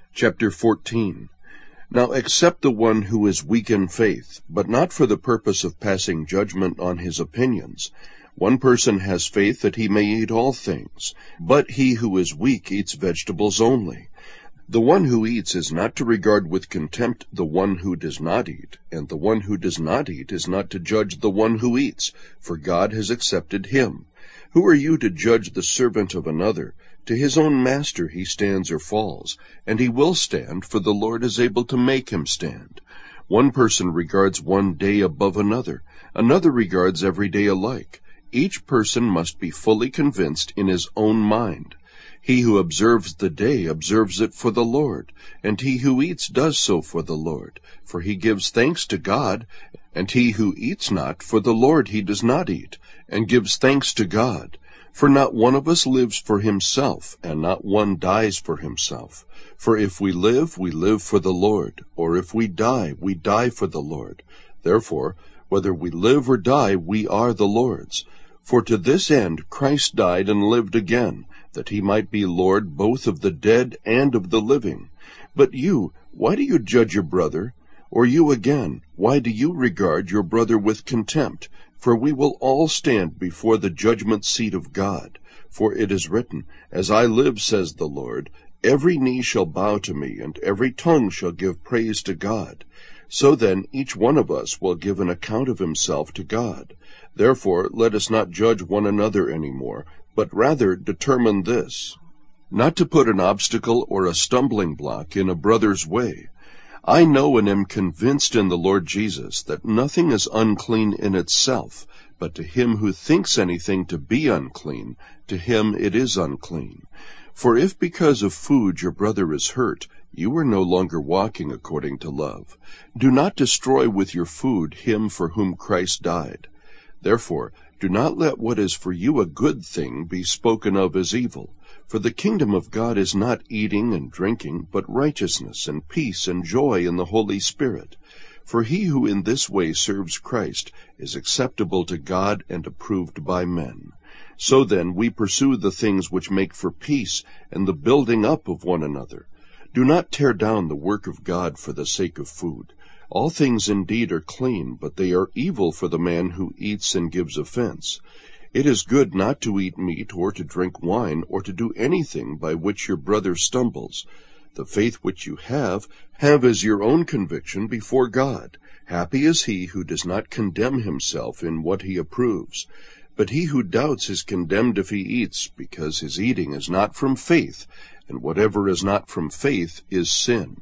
Chapter 14. Now accept the one who is weak in faith, but not for the purpose of passing judgment on his opinions. One person has faith that he may eat all things, but he who is weak eats vegetables only. The one who eats is not to regard with contempt the one who does not eat, and the one who does not eat is not to judge the one who eats, for God has accepted him. Who are you to judge the servant of another? To his own master he stands or falls, and he will stand, for the Lord is able to make him stand. One person regards one day above another, another regards every day alike. Each person must be fully convinced in his own mind. He who observes the day observes it for the Lord, and he who eats does so for the Lord, for he gives thanks to God. And he who eats not for the Lord he does not eat, and gives thanks to God. For not one of us lives for himself, and not one dies for himself. For if we live for the Lord, or if we die for the Lord. Therefore, whether we live or die, we are the Lord's. For to this end Christ died and lived again, that he might be Lord both of the dead and of the living. But you, why do you judge your brother? Or you again, why do you regard your brother with contempt? For we will all stand before the judgment seat of God. For it is written, As I live, says the Lord, every knee shall bow to me, and every tongue shall give praise to God. So then each one of us will give an account of himself to God. Therefore let us not judge one another any more, but rather determine this, not to put an obstacle or a stumbling block in a brother's way. I know and am convinced in the Lord Jesus that nothing is unclean in itself, but to him who thinks anything to be unclean, to him it is unclean. For if because of food your brother is hurt, you are no longer walking according to love. Do not destroy with your food him for whom Christ died. Therefore, do not let what is for you a good thing be spoken of as evil. For the kingdom of God is not eating and drinking, but righteousness and peace and joy in the Holy Spirit. For he who in this way serves Christ is acceptable to God and approved by men. So then we pursue the things which make for peace and the building up of one another. Do not tear down the work of God for the sake of food. All things indeed are clean, but they are evil for the man who eats and gives offense. It is good not to eat meat or to drink wine or to do anything by which your brother stumbles. The faith which you have as your own conviction before God. Happy is he who does not condemn himself in what he approves. But he who doubts is condemned if he eats, because his eating is not from faith, and whatever is not from faith is sin.